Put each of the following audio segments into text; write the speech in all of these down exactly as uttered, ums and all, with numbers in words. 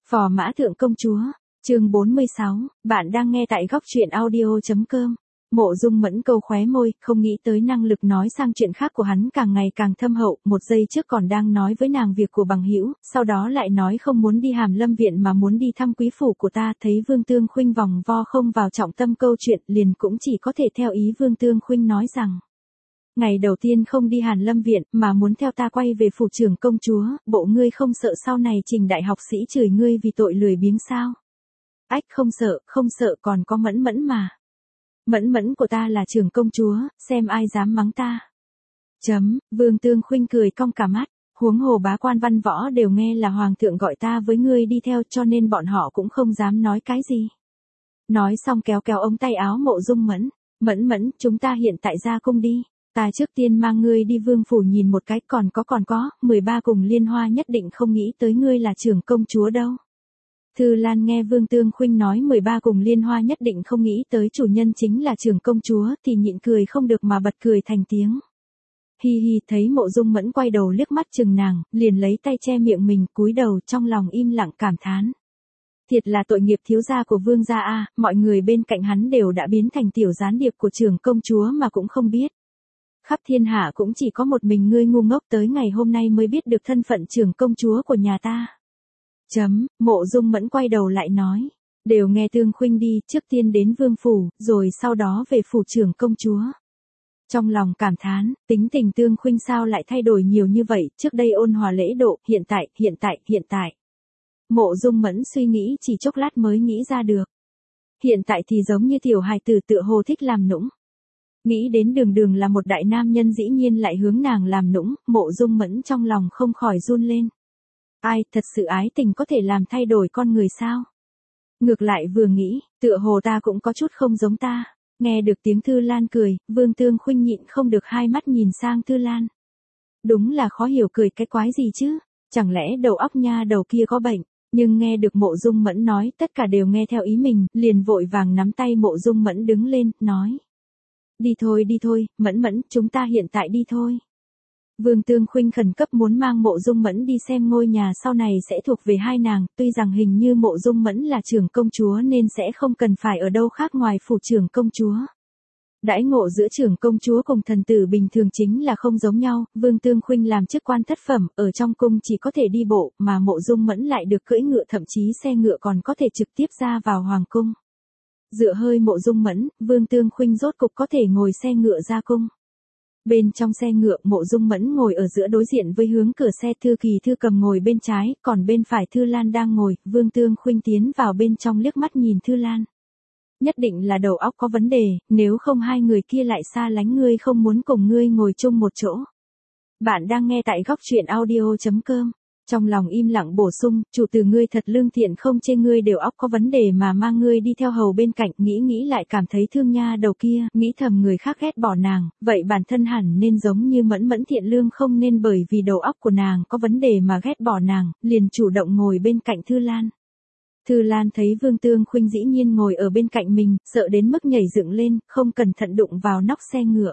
Phò mã thượng công chúa, chương bốn mươi sáu, bạn đang nghe tại góc truyện audio.com. Mộ Dung Mẫn câu khóe môi, không nghĩ tới năng lực nói sang chuyện khác của hắn càng ngày càng thâm hậu, một giây trước còn đang nói với nàng việc của bằng hữu, sau đó lại nói không muốn đi Hàm Lâm viện mà muốn đi thăm quý phủ của ta, thấy Vương Tương Khuynh vòng vo không vào trọng tâm câu chuyện, liền cũng chỉ có thể theo ý Vương Tương Khuynh nói rằng: ngày đầu tiên không đi Hàn Lâm viện, mà muốn theo ta quay về phủ trưởng công chúa, bộ ngươi không sợ sau này Trình đại học sĩ chửi ngươi vì tội lười biếng sao? Ách, không sợ, không sợ, còn có Mẫn Mẫn mà. Mẫn Mẫn của ta là trưởng công chúa, xem ai dám mắng ta. Chấm, Vương Tương Khuynh cười cong cả mắt, huống hồ bá quan văn võ đều nghe là hoàng thượng gọi ta với ngươi đi theo, cho nên bọn họ cũng không dám nói cái gì. Nói xong kéo kéo ống tay áo Mộ Dung Mẫn, Mẫn Mẫn, chúng ta hiện tại ra cung đi. Ta trước tiên mang ngươi đi vương phủ nhìn một cái, còn có còn có, mười ba cùng liên hoa nhất định không nghĩ tới ngươi là trưởng công chúa đâu. Thư Lan nghe Vương Tương Khuynh nói mười ba cùng liên hoa nhất định không nghĩ tới chủ nhân chính là trưởng công chúa thì nhịn cười không được mà bật cười thành tiếng. Hi hi, thấy Mộ Dung Mẫn quay đầu liếc mắt chừng nàng, liền lấy tay che miệng mình, cúi đầu trong lòng im lặng cảm thán. Thiệt là tội nghiệp thiếu gia của Vương gia a, mọi người bên cạnh hắn đều đã biến thành tiểu gián điệp của trưởng công chúa mà cũng không biết. Khắp thiên hạ cũng chỉ có một mình ngươi ngu ngốc tới ngày hôm nay mới biết được thân phận trưởng công chúa của nhà ta. Chấm, Mộ Dung Mẫn quay đầu lại nói, đều nghe Tương Khuynh đi, trước tiên đến vương phủ, rồi sau đó về phủ trưởng công chúa. Trong lòng cảm thán, tính tình Tương Khuynh sao lại thay đổi nhiều như vậy, trước đây ôn hòa lễ độ, hiện tại, hiện tại, hiện tại. Mộ Dung Mẫn suy nghĩ chỉ chốc lát mới nghĩ ra được. Hiện tại thì giống như tiểu hài tử tựa hồ thích làm nũng. Nghĩ đến Đường Đường là một đại nam nhân dĩ nhiên lại hướng nàng làm nũng, Mộ Dung Mẫn trong lòng không khỏi run lên. Ai, thật sự ái tình có thể làm thay đổi con người sao? Ngược lại vừa nghĩ, tựa hồ ta cũng có chút không giống ta. Nghe được tiếng Thư Lan cười, Vương Tương Khuynh nhịn không được hai mắt nhìn sang Thư Lan. Đúng là khó hiểu cười cái quái gì chứ, chẳng lẽ đầu óc nha đầu kia có bệnh? Nhưng nghe được Mộ Dung Mẫn nói tất cả đều nghe theo ý mình, liền vội vàng nắm tay Mộ Dung Mẫn đứng lên, nói. Đi thôi đi thôi, Mẫn Mẫn, chúng ta hiện tại đi thôi. Vương Tương Khuynh khẩn cấp muốn mang Mộ Dung Mẫn đi xem ngôi nhà sau này sẽ thuộc về hai nàng, tuy rằng hình như Mộ Dung Mẫn là trưởng công chúa nên sẽ không cần phải ở đâu khác ngoài phủ trưởng công chúa. Đãi ngộ giữa trưởng công chúa cùng thần tử bình thường chính là không giống nhau, Vương Tương Khuynh làm chức quan thất phẩm, ở trong cung chỉ có thể đi bộ, mà Mộ Dung Mẫn lại được cưỡi ngựa, thậm chí xe ngựa còn có thể trực tiếp ra vào hoàng cung. Dựa hơi Mộ Dung Mẫn, Vương Tương Khuynh rốt cục có thể ngồi xe ngựa ra cung. Bên trong xe ngựa, Mộ Dung Mẫn ngồi ở giữa đối diện với hướng cửa xe, Thư Kỳ Thư cầm ngồi bên trái, còn bên phải Thư Lan đang ngồi, Vương Tương Khuynh tiến vào bên trong liếc mắt nhìn Thư Lan. Nhất định là đầu óc có vấn đề, nếu không hai người kia lại xa lánh ngươi, không muốn cùng ngươi ngồi chung một chỗ. Bạn đang nghe tại góc truyện audio.com. Trong lòng im lặng bổ sung, chủ tử ngươi thật lương thiện, không chê ngươi đều óc có vấn đề mà mang ngươi đi theo hầu bên cạnh, nghĩ nghĩ lại cảm thấy thương nha đầu kia, nghĩ thầm người khác ghét bỏ nàng, vậy bản thân hẳn nên giống như Mẫn Mẫn thiện lương, không nên bởi vì đầu óc của nàng có vấn đề mà ghét bỏ nàng, liền chủ động ngồi bên cạnh Thư Lan. Thư Lan thấy Vương Tương Khuynh dĩ nhiên ngồi ở bên cạnh mình, sợ đến mức nhảy dựng lên, không cẩn thận đụng vào nóc xe ngựa.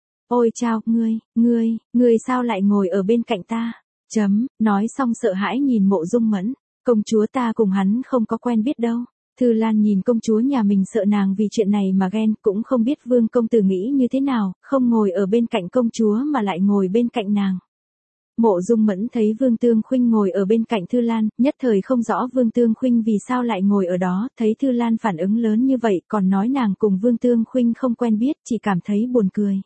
Ôi chao, ngươi, ngươi, ngươi sao lại ngồi ở bên cạnh ta? Chấm, nói xong sợ hãi nhìn Mộ Dung Mẫn, công chúa ta cùng hắn không có quen biết đâu. Thư Lan nhìn công chúa nhà mình sợ nàng vì chuyện này mà ghen, cũng không biết Vương công tử nghĩ như thế nào, không ngồi ở bên cạnh công chúa mà lại ngồi bên cạnh nàng. Mộ Dung Mẫn thấy Vương Tương Khuynh ngồi ở bên cạnh Thư Lan, nhất thời không rõ Vương Tương Khuynh vì sao lại ngồi ở đó, thấy Thư Lan phản ứng lớn như vậy, còn nói nàng cùng Vương Tương Khuynh không quen biết, chỉ cảm thấy buồn cười.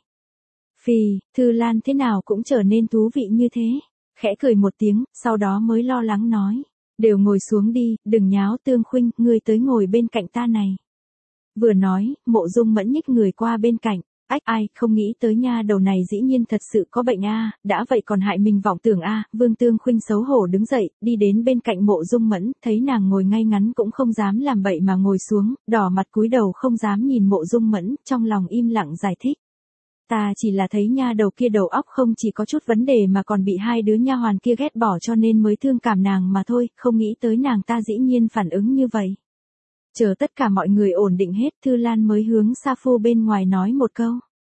Phì, Thư Lan thế nào cũng trở nên thú vị như thế. Khẽ cười một tiếng, sau đó mới lo lắng nói, đều ngồi xuống đi, đừng nháo. Tương Khuynh, ngươi tới ngồi bên cạnh ta này. Vừa nói, Mộ Dung Mẫn nhích người qua bên cạnh, ách, ai, không nghĩ tới nha đầu này dĩ nhiên thật sự có bệnh a, đã vậy còn hại mình vọng tưởng a. Vương Tương Khuynh xấu hổ đứng dậy, đi đến bên cạnh Mộ Dung Mẫn, thấy nàng ngồi ngay ngắn cũng không dám làm bậy mà ngồi xuống, đỏ mặt cúi đầu không dám nhìn Mộ Dung Mẫn, trong lòng im lặng giải thích. Ta chỉ là thấy nha đầu kia đầu óc không chỉ có chút vấn đề mà còn bị hai đứa nha hoàn kia ghét bỏ cho nên mới thương cảm nàng mà thôi, không nghĩ tới nàng ta dĩ nhiên phản ứng như vậy. Chờ tất cả mọi người ổn định hết, Thư Lan mới hướng Sa Phu bên ngoài nói một câu.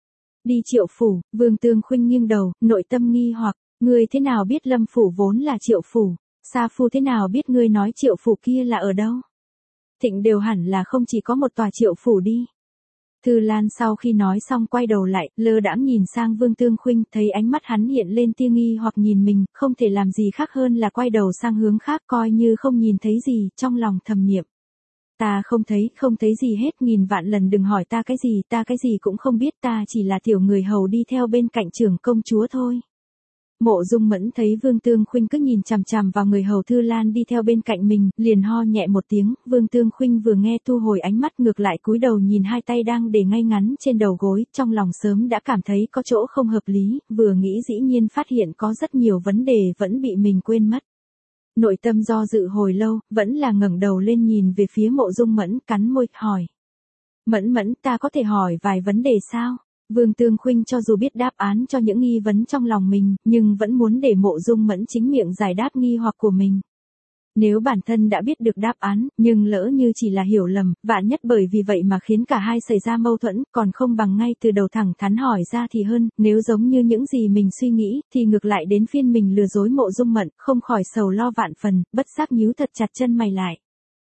Đi Triệu phủ. Vương Tương Khuynh nghiêng đầu, nội tâm nghi hoặc, ngươi thế nào biết Lâm phủ vốn là Triệu phủ? Sa Phu thế nào biết ngươi nói Triệu phủ kia là ở đâu? Thịnh đều hẳn là không chỉ có một tòa Triệu phủ đi. Thư Lan sau khi nói xong quay đầu lại, lơ đãng nhìn sang Vương Tương Khuynh, thấy ánh mắt hắn hiện lên tia nghi hoặc nhìn mình, không thể làm gì khác hơn là quay đầu sang hướng khác coi như không nhìn thấy gì, trong lòng thầm niệm. Ta không thấy, không thấy gì hết, nghìn vạn lần đừng hỏi ta cái gì, ta cái gì cũng không biết, ta chỉ là tiểu người hầu đi theo bên cạnh trưởng công chúa thôi. Mộ Dung Mẫn thấy Vương Tương Khuynh cứ nhìn chằm chằm vào người hầu Thư Lan đi theo bên cạnh mình, liền ho nhẹ một tiếng, Vương Tương Khuynh vừa nghe thu hồi ánh mắt ngược lại cúi đầu nhìn hai tay đang để ngay ngắn trên đầu gối, trong lòng sớm đã cảm thấy có chỗ không hợp lý, vừa nghĩ dĩ nhiên phát hiện có rất nhiều vấn đề vẫn bị mình quên mất. Nội tâm do dự hồi lâu, vẫn là ngẩng đầu lên nhìn về phía Mộ Dung Mẫn, cắn môi, hỏi. Mẫn Mẫn, ta có thể hỏi vài vấn đề sao? Vương Tương Khuynh cho dù biết đáp án cho những nghi vấn trong lòng mình, nhưng vẫn muốn để Mộ Dung Mẫn chính miệng giải đáp nghi hoặc của mình. Nếu bản thân đã biết được đáp án, nhưng lỡ như chỉ là hiểu lầm, vạn nhất bởi vì vậy mà khiến cả hai xảy ra mâu thuẫn, còn không bằng ngay từ đầu thẳng thắn hỏi ra thì hơn, nếu giống như những gì mình suy nghĩ, thì ngược lại đến phiên mình lừa dối Mộ Dung Mẫn, không khỏi sầu lo vạn phần, bất giác nhíu thật chặt chân mày lại.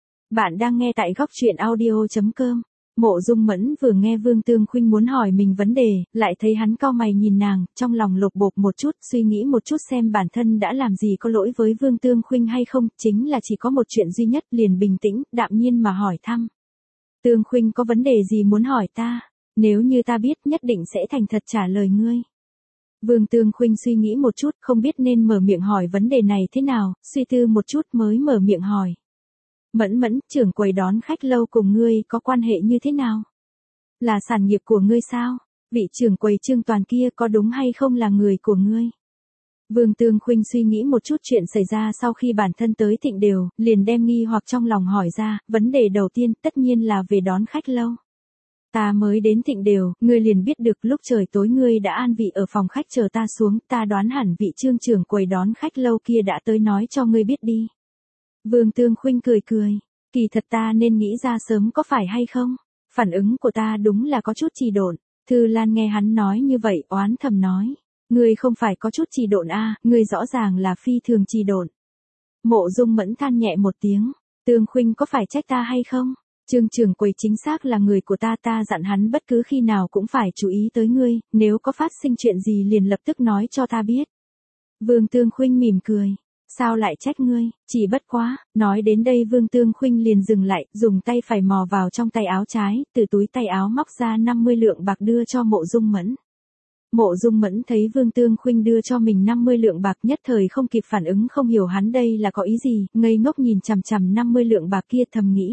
Bạn đang nghe tại góc truyện audio chấm com. Mộ Dung Mẫn vừa nghe Vương Tương Khuynh muốn hỏi mình vấn đề, lại thấy hắn cau mày nhìn nàng, trong lòng lột bột một chút, suy nghĩ một chút xem bản thân đã làm gì có lỗi với Vương Tương Khuynh hay không, chính là chỉ có một chuyện duy nhất, liền bình tĩnh, đạm nhiên mà hỏi thăm. Tương Khuynh có vấn đề gì muốn hỏi ta? Nếu như ta biết nhất định sẽ thành thật trả lời ngươi. Vương Tương Khuynh suy nghĩ một chút, không biết nên mở miệng hỏi vấn đề này thế nào, suy tư một chút mới mở miệng hỏi. Mẫn Mẫn, trưởng quầy đón khách lâu cùng ngươi có quan hệ như thế nào? Là sản nghiệp của ngươi sao? Vị trưởng quầy Trương Toàn kia có đúng hay không là người của ngươi? Vương Tương Khuynh suy nghĩ một chút chuyện xảy ra sau khi bản thân tới Thịnh Đều, liền đem nghi hoặc trong lòng hỏi ra, vấn đề đầu tiên tất nhiên là về đón khách lâu. Ta mới đến Thịnh Đều, ngươi liền biết được lúc trời tối ngươi đã an vị ở phòng khách chờ ta xuống, ta đoán hẳn vị Trương trưởng quầy đón khách lâu kia đã tới nói cho ngươi biết đi. Vương Tương Khuynh cười cười, kỳ thật ta nên nghĩ ra sớm có phải hay không? Phản ứng của ta đúng là có chút trì độn. Thư Lan nghe hắn nói như vậy, oán thầm nói, ngươi không phải có chút trì độn a, à, ngươi rõ ràng là phi thường trì độn. Mộ Dung Mẫn than nhẹ một tiếng, Tương Khuynh có phải trách ta hay không? Trương trưởng quầy chính xác là người của ta, ta dặn hắn bất cứ khi nào cũng phải chú ý tới ngươi, nếu có phát sinh chuyện gì liền lập tức nói cho ta biết. Vương Tương Khuynh mỉm cười. Sao lại trách ngươi, chỉ bất quá, nói đến đây Vương Tương Khuynh liền dừng lại, dùng tay phải mò vào trong tay áo trái, từ túi tay áo móc ra năm mươi lượng bạc đưa cho Mộ Dung Mẫn. Mộ Dung Mẫn thấy Vương Tương Khuynh đưa cho mình năm mươi lượng bạc nhất thời không kịp phản ứng, không hiểu hắn đây là có ý gì, ngây ngốc nhìn chằm chằm năm mươi lượng bạc kia thầm nghĩ.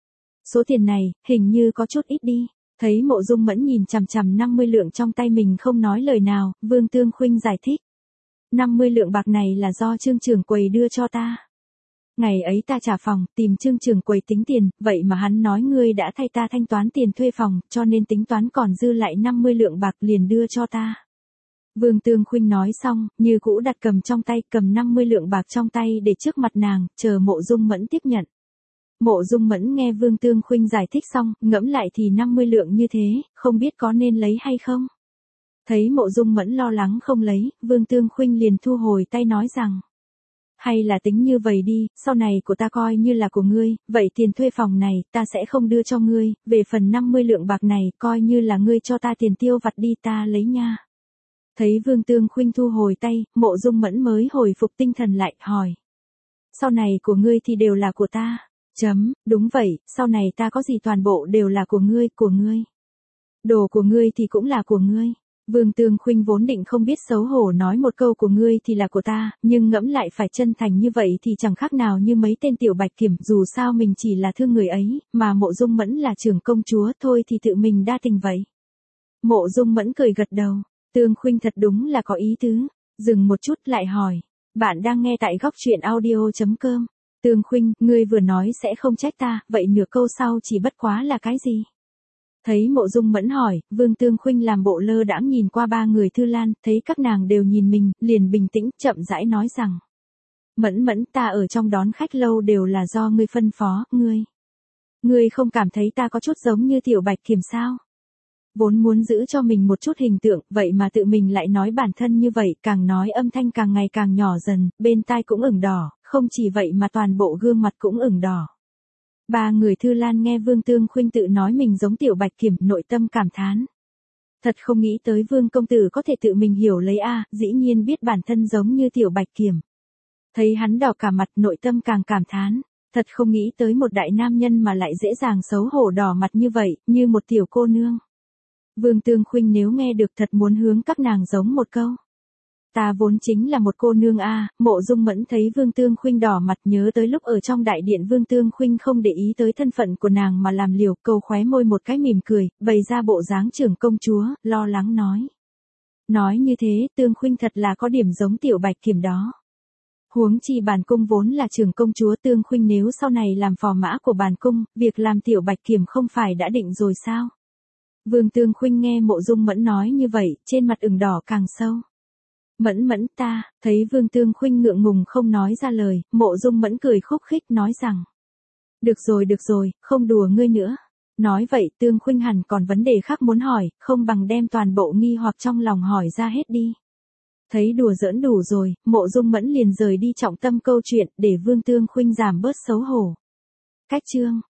Số tiền này, hình như có chút ít đi. Thấy Mộ Dung Mẫn nhìn chằm chằm năm mươi lượng trong tay mình không nói lời nào, Vương Tương Khuynh giải thích. năm mươi lượng bạc này là do Trương trưởng quầy đưa cho ta. Ngày ấy ta trả phòng, tìm Trương trưởng quầy tính tiền, vậy mà hắn nói ngươi đã thay ta thanh toán tiền thuê phòng, cho nên tính toán còn dư lại năm mươi lượng bạc liền đưa cho ta. Vương Tương Khuynh nói xong, như cũ đặt cầm trong tay, cầm năm mươi lượng bạc trong tay để trước mặt nàng, chờ Mộ Dung Mẫn tiếp nhận. Mộ Dung Mẫn nghe Vương Tương Khuynh giải thích xong, ngẫm lại thì năm mươi lượng như thế, không biết có nên lấy hay không. Thấy Mộ Dung Mẫn lo lắng không lấy, Vương Tương Khuynh liền thu hồi tay nói rằng. Hay là tính như vậy đi, sau này của ta coi như là của ngươi, vậy tiền thuê phòng này, ta sẽ không đưa cho ngươi, về phần năm mươi lượng bạc này, coi như là ngươi cho ta tiền tiêu vặt đi ta lấy nha. Thấy Vương Tương Khuynh thu hồi tay, Mộ Dung Mẫn mới hồi phục tinh thần lại, hỏi. Sau này của ngươi thì đều là của ta. Chấm, đúng vậy, sau này ta có gì toàn bộ đều là của ngươi, của ngươi. Đồ của ngươi thì cũng là của ngươi. Vương Tương Khuynh vốn định không biết xấu hổ nói một câu của ngươi thì là của ta, nhưng ngẫm lại phải chân thành như vậy thì chẳng khác nào như mấy tên tiểu bạch kiểm, dù sao mình chỉ là thương người ấy, mà Mộ Dung Mẫn là trưởng công chúa thôi thì tự mình đa tình vậy. Mộ Dung Mẫn cười gật đầu, Tương Khuynh thật đúng là có ý tứ, dừng một chút lại hỏi, bạn đang nghe tại góc truyện audio chấm com. Tương Khuynh, ngươi vừa nói sẽ không trách ta, vậy nửa câu sau chỉ bất quá là cái gì? Thấy Mộ Dung Mẫn hỏi, Vương Tương Khuynh làm bộ lơ đãng nhìn qua ba người Thư Lan, thấy các nàng đều nhìn mình, liền bình tĩnh, chậm rãi nói rằng. Mẫn Mẫn, ta ở trong đón khách lâu đều là do ngươi phân phó, ngươi. Ngươi không cảm thấy ta có chút giống như tiểu bạch kiểm sao? Vốn muốn giữ cho mình một chút hình tượng, vậy mà tự mình lại nói bản thân như vậy, càng nói âm thanh càng ngày càng nhỏ dần, bên tai cũng ửng đỏ, không chỉ vậy mà toàn bộ gương mặt cũng ửng đỏ. Ba người Thư Lan nghe Vương Tương Khuynh tự nói mình giống Tiểu Bạch Kiểm, nội tâm cảm thán. Thật không nghĩ tới Vương công tử có thể tự mình hiểu lấy a, dĩ nhiên biết bản thân giống như Tiểu Bạch Kiểm. Thấy hắn đỏ cả mặt, nội tâm càng cảm thán. Thật không nghĩ tới một đại nam nhân mà lại dễ dàng xấu hổ đỏ mặt như vậy, như một tiểu cô nương. Vương Tương Khuynh nếu nghe được thật muốn hướng các nàng giống một câu. Ta vốn chính là một cô nương a. Mộ Dung Mẫn thấy Vương Tương Khuynh đỏ mặt, nhớ tới lúc ở trong đại điện Vương Tương Khuynh không để ý tới thân phận của nàng mà làm liều, câu khóe môi một cái mỉm cười, bày ra bộ dáng trưởng công chúa, lo lắng nói. Nói như thế, Tương Khuynh thật là có điểm giống Tiểu Bạch Kiểm đó. Huống chi bản cung vốn là trưởng công chúa, Tương Khuynh nếu sau này làm phò mã của bản cung, việc làm Tiểu Bạch Kiểm không phải đã định rồi sao? Vương Tương Khuynh nghe Mộ Dung Mẫn nói như vậy, trên mặt ửng đỏ càng sâu. Mẫn Mẫn ta, thấy Vương Tương Khuynh ngượng ngùng không nói ra lời, Mộ Dung Mẫn cười khúc khích nói rằng. Được rồi được rồi, không đùa ngươi nữa. Nói vậy Tương Khuynh hẳn còn vấn đề khác muốn hỏi, không bằng đem toàn bộ nghi hoặc trong lòng hỏi ra hết đi. Thấy đùa giỡn đủ rồi, Mộ Dung Mẫn liền rời đi trọng tâm câu chuyện để Vương Tương Khuynh giảm bớt xấu hổ. Cách chương